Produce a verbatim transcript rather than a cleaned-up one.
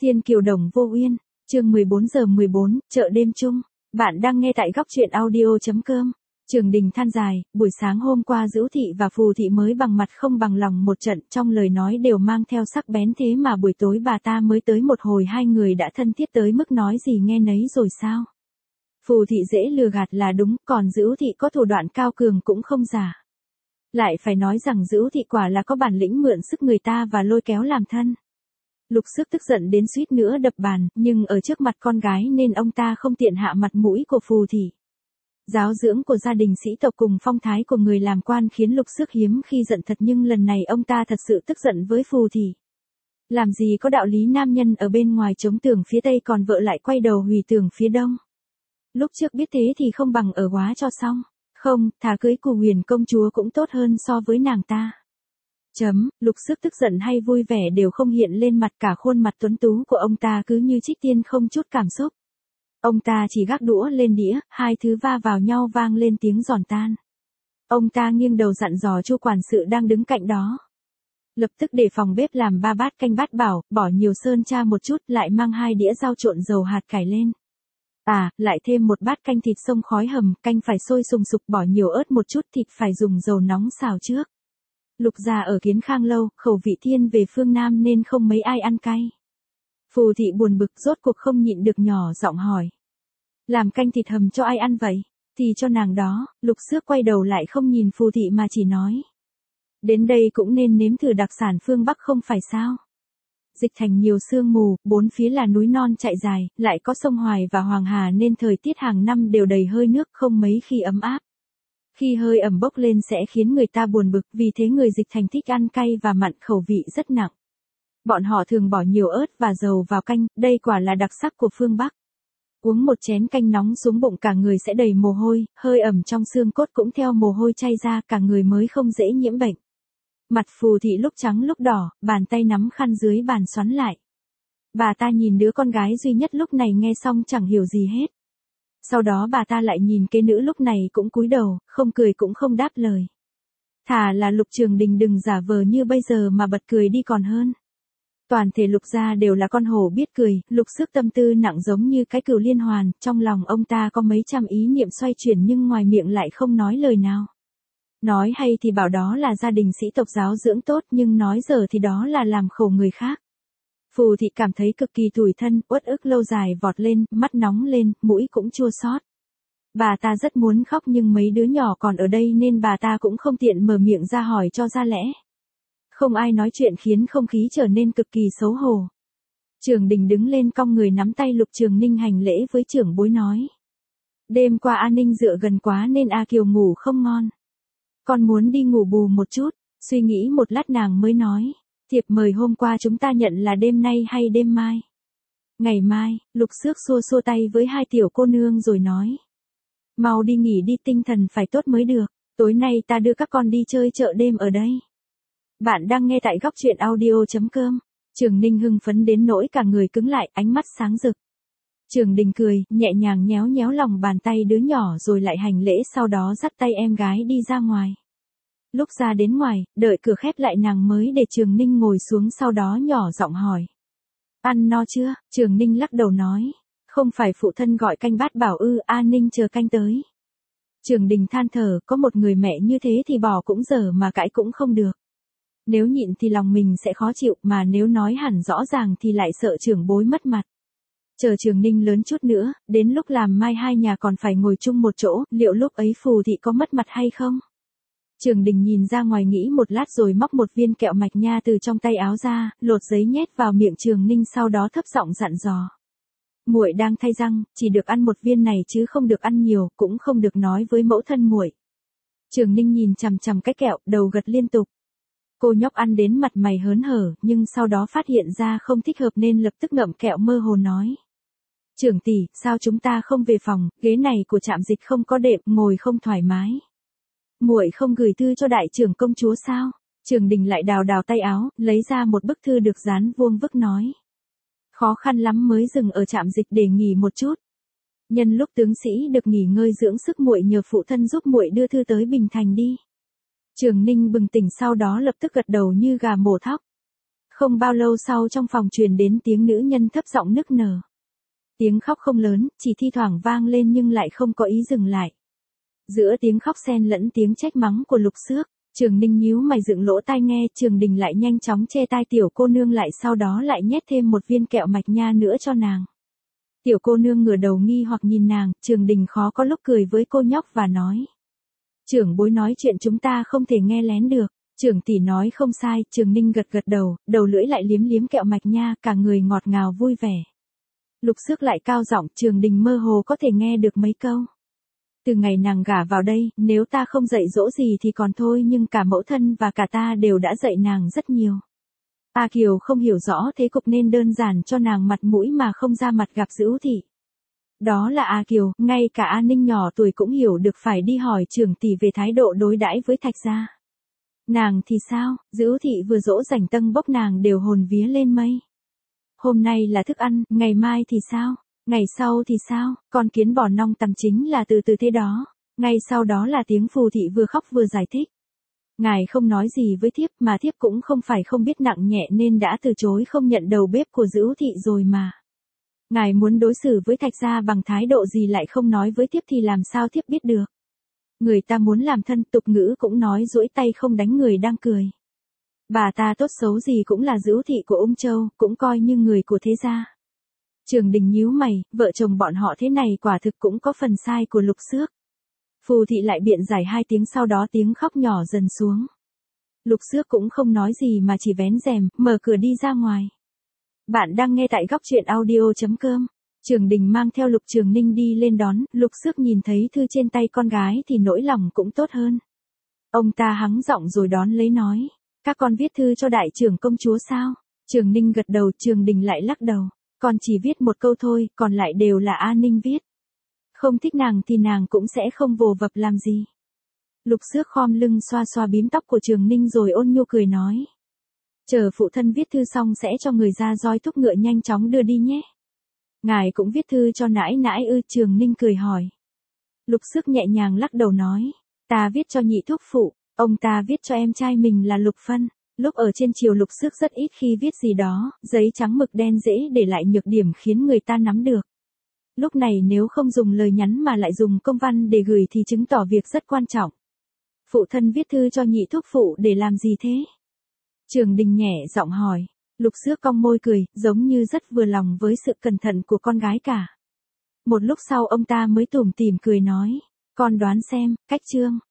Thiên kiều đồng vô uyên, chương mười bốn giờ mười bốn, chợ đêm chung. Bạn đang nghe tại góc truyện audio.com. Trường Đình than dài, buổi sáng hôm qua Dữu Thị và Phù Thị mới bằng mặt không bằng lòng một trận, trong lời nói đều mang theo sắc bén, thế mà buổi tối bà ta mới tới một hồi hai người đã thân thiết tới mức nói gì nghe nấy rồi sao? Phù Thị dễ lừa gạt là đúng, còn Dữu Thị có thủ đoạn cao cường cũng không giả. Lại phải nói rằng Dữu Thị quả là có bản lĩnh mượn sức người ta và lôi kéo làm thân. Lục Xước tức giận đến suýt nữa đập bàn, nhưng ở trước mặt con gái nên ông ta không tiện hạ mặt mũi của Phù Thị. Giáo dưỡng của gia đình sĩ tộc cùng phong thái của người làm quan khiến Lục Xước hiếm khi giận thật, nhưng lần này ông ta thật sự tức giận với Phù Thị. Làm gì có đạo lý nam nhân ở bên ngoài chống tường phía tây còn vợ lại quay đầu hủy tường phía đông. Lúc trước biết thế thì không bằng ở góa cho xong. Không, thà cưới Cù Huyền công chúa cũng tốt hơn so với nàng ta. Chấm, Lục Xước tức giận hay vui vẻ đều không hiện lên mặt, cả khuôn mặt tuấn tú của ông ta cứ như trích tiên không chút cảm xúc. Ông ta chỉ gác đũa lên đĩa, hai thứ va vào nhau vang lên tiếng giòn tan. Ông ta nghiêng đầu dặn dò Chu quản sự đang đứng cạnh đó. Lập tức để phòng bếp làm ba bát canh bát bảo, bỏ nhiều sơn tra một chút, lại mang hai đĩa rau trộn dầu hạt cải lên. À, lại thêm một bát canh thịt xông khói hầm, canh phải sôi sùng sục, bỏ nhiều ớt một chút, thịt phải dùng dầu nóng xào trước. Lục gia ở Kiến Khang lâu, khẩu vị thiên về phương Nam nên không mấy ai ăn cay. Phù Thị buồn bực rốt cuộc không nhịn được nhỏ giọng hỏi. Làm canh thịt hầm cho ai ăn vậy? Thì cho nàng đó. Lục Xước quay đầu lại không nhìn Phù Thị mà chỉ nói. Đến đây cũng nên nếm thử đặc sản phương Bắc không phải sao? Dịch thành nhiều sương mù, bốn phía là núi non chạy dài, lại có sông Hoài và Hoàng Hà nên thời tiết hàng năm đều đầy hơi nước, không mấy khi ấm áp. Khi hơi ẩm bốc lên sẽ khiến người ta buồn bực, vì thế người Dịch thành thích ăn cay và mặn, khẩu vị rất nặng. Bọn họ thường bỏ nhiều ớt và dầu vào canh, đây quả là đặc sắc của phương Bắc. Uống một chén canh nóng xuống bụng cả người sẽ đầy mồ hôi, hơi ẩm trong xương cốt cũng theo mồ hôi chay ra, cả người mới không dễ nhiễm bệnh. Mặt Phù Thị lúc trắng lúc đỏ, bàn tay nắm khăn dưới bàn xoắn lại. Bà ta nhìn đứa con gái duy nhất lúc này nghe xong chẳng hiểu gì hết. Sau đó bà ta lại nhìn kế nữ lúc này cũng cúi đầu, không cười cũng không đáp lời. Thà là Lục Trường Đình đừng giả vờ như bây giờ mà bật cười đi còn hơn. Toàn thể Lục gia đều là con hổ biết cười, Lục Xước tâm tư nặng giống như cái cừu liên hoàn, trong lòng ông ta có mấy trăm ý niệm xoay chuyển nhưng ngoài miệng lại không nói lời nào. Nói hay thì bảo đó là gia đình sĩ tộc giáo dưỡng tốt, nhưng nói dở thì đó là làm khổ người khác. Phù Thị cảm thấy cực kỳ tủi thân, uất ức lâu dài vọt lên, mắt nóng lên, mũi cũng chua xót. Bà ta rất muốn khóc nhưng mấy đứa nhỏ còn ở đây nên bà ta cũng không tiện mở miệng ra hỏi cho ra lẽ. Không ai nói chuyện khiến không khí trở nên cực kỳ xấu hổ. Trường Đình đứng lên cong người nắm tay Lục Trường Ninh hành lễ với trưởng bối nói. Đêm qua A Ninh dựa gần quá nên A Kiều ngủ không ngon. Con muốn đi ngủ bù một chút, suy nghĩ một lát nàng mới nói. Thiệp mời hôm qua chúng ta nhận là đêm nay hay đêm mai? Ngày mai. Lục Xước xua xua tay với hai tiểu cô nương rồi nói. Mau đi nghỉ đi, tinh thần phải tốt mới được, tối nay ta đưa các con đi chơi chợ đêm ở đây. Bạn đang nghe tại góc truyện audio.com. Trường Ninh hưng phấn đến nỗi cả người cứng lại, ánh mắt sáng rực. Trường Đình cười, nhẹ nhàng nhéo nhéo lòng bàn tay đứa nhỏ rồi lại hành lễ, sau đó dắt tay em gái đi ra ngoài. Lúc ra đến ngoài, đợi cửa khép lại nàng mới để Trường Ninh ngồi xuống, sau đó nhỏ giọng hỏi. Ăn no chưa? Trường Ninh lắc đầu nói. Không phải phụ thân gọi canh bát bảo ư? A Ninh chờ canh tới. Trường Đình than thở, có một người mẹ như thế thì bỏ cũng dở mà cãi cũng không được. Nếu nhịn thì lòng mình sẽ khó chịu, mà nếu nói hẳn rõ ràng thì lại sợ trưởng bối mất mặt. Chờ Trường Ninh lớn chút nữa, đến lúc làm mai hai nhà còn phải ngồi chung một chỗ, liệu lúc ấy Phù Thị có mất mặt hay không? Trường Đình nhìn ra ngoài nghĩ một lát rồi móc một viên kẹo mạch nha từ trong tay áo ra, lột giấy nhét vào miệng Trường Ninh, sau đó thấp giọng dặn dò. Muội đang thay răng, chỉ được ăn một viên này chứ không được ăn nhiều, cũng không được nói với mẫu thân muội. Trường Ninh nhìn chằm chằm cái kẹo, đầu gật liên tục. Cô nhóc ăn đến mặt mày hớn hở, nhưng sau đó phát hiện ra không thích hợp nên lập tức ngậm kẹo mơ hồ nói. Trưởng tỷ, sao chúng ta không về phòng, ghế này của trạm dịch không có đệm, ngồi không thoải mái. Muội không gửi thư cho đại trưởng công chúa sao? Trường Đình lại đào đào tay áo, lấy ra một bức thư được dán vuông vức nói. Khó khăn lắm mới dừng ở trạm dịch để nghỉ một chút. Nhân lúc tướng sĩ được nghỉ ngơi dưỡng sức, muội nhờ phụ thân giúp muội đưa thư tới Bình Thành đi. Trường Ninh bừng tỉnh, sau đó lập tức gật đầu như gà mổ thóc. Không bao lâu sau trong phòng truyền đến tiếng nữ nhân thấp giọng nức nở. Tiếng khóc không lớn, chỉ thi thoảng vang lên nhưng lại không có ý dừng lại. Giữa tiếng khóc xen lẫn tiếng trách mắng của Lục Xước, Trường Ninh nhíu mày dựng lỗ tai nghe, Trường Đình lại nhanh chóng che tai tiểu cô nương lại, sau đó lại nhét thêm một viên kẹo mạch nha nữa cho nàng. Tiểu cô nương ngửa đầu nghi hoặc nhìn nàng, Trường Đình khó có lúc cười với cô nhóc và nói. Trưởng bối nói chuyện chúng ta không thể nghe lén được. Trưởng tỷ nói không sai, Trường Ninh gật gật đầu, đầu lưỡi lại liếm liếm kẹo mạch nha, cả người ngọt ngào vui vẻ. Lục Xước lại cao giọng, Trường Đình mơ hồ có thể nghe được mấy câu. Từ ngày nàng gả vào đây, nếu ta không dạy dỗ gì thì còn thôi, nhưng cả mẫu thân và cả ta đều đã dạy nàng rất nhiều. A Kiều không hiểu rõ thế cục nên đơn giản cho nàng mặt mũi mà không ra mặt gặp Dữu Thị. Đó là A Kiều, ngay cả A Ninh nhỏ tuổi cũng hiểu được phải đi hỏi trưởng tỷ về thái độ đối đãi với Thạch gia. Nàng thì sao, Dữu Thị vừa dỗ dành tâng bốc nàng đều hồn vía lên mây. Hôm nay là thức ăn, ngày mai thì sao? Ngày sau thì sao? Con kiến bò nong tằm chính là từ từ thế đó. Ngay sau đó là tiếng Phù Thị vừa khóc vừa giải thích. Ngài không nói gì với thiếp mà thiếp cũng không phải không biết nặng nhẹ nên đã từ chối không nhận đầu bếp của Dữu Thị rồi mà. Ngài muốn đối xử với Thạch gia bằng thái độ gì lại không nói với thiếp thì làm sao thiếp biết được. Người ta muốn làm thân, tục ngữ cũng nói duỗi tay không đánh người đang cười. Bà ta tốt xấu gì cũng là Dữu Thị của Ung Châu, cũng coi như người của thế gia. Trường Đình nhíu mày, vợ chồng bọn họ thế này quả thực cũng có phần sai của Lục Xước. Phù Thị lại biện giải hai tiếng, sau đó tiếng khóc nhỏ dần xuống. Lục Xước cũng không nói gì mà chỉ vén rèm, mở cửa đi ra ngoài. Bạn đang nghe tại góc truyện audio chấm com. Trường Đình mang theo Lục Trường Ninh đi lên đón, Lục Xước nhìn thấy thư trên tay con gái thì nỗi lòng cũng tốt hơn. Ông ta hắng giọng rồi đón lấy nói, các con viết thư cho đại trưởng công chúa sao? Trường Ninh gật đầu, Trường Đình lại lắc đầu, con chỉ viết một câu thôi, còn lại đều là A Ninh viết. Không thích nàng thì nàng cũng sẽ không vồ vập làm gì. Lục Xước khom lưng xoa xoa bím tóc của Trường Ninh rồi ôn nhu cười nói. Chờ phụ thân viết thư xong sẽ cho người ra roi thúc ngựa nhanh chóng đưa đi nhé. Ngài cũng viết thư cho nãi nãi ư? Trường Ninh cười hỏi. Lục Xước nhẹ nhàng lắc đầu nói. Ta viết cho nhị thúc phụ, ông ta viết cho em trai mình là Lục Phân. Lúc ở trên triều Lục Xước rất ít khi viết gì đó, giấy trắng mực đen dễ để lại nhược điểm khiến người ta nắm được. Lúc này nếu không dùng lời nhắn mà lại dùng công văn để gửi thì chứng tỏ việc rất quan trọng. Phụ thân viết thư cho nhị thúc phụ để làm gì thế? Trường Đình nhẹ giọng hỏi. Lục Xước cong môi cười, giống như rất vừa lòng với sự cẩn thận của con gái cả. Một lúc sau ông ta mới tủm tỉm cười nói. Con đoán xem, cách chương.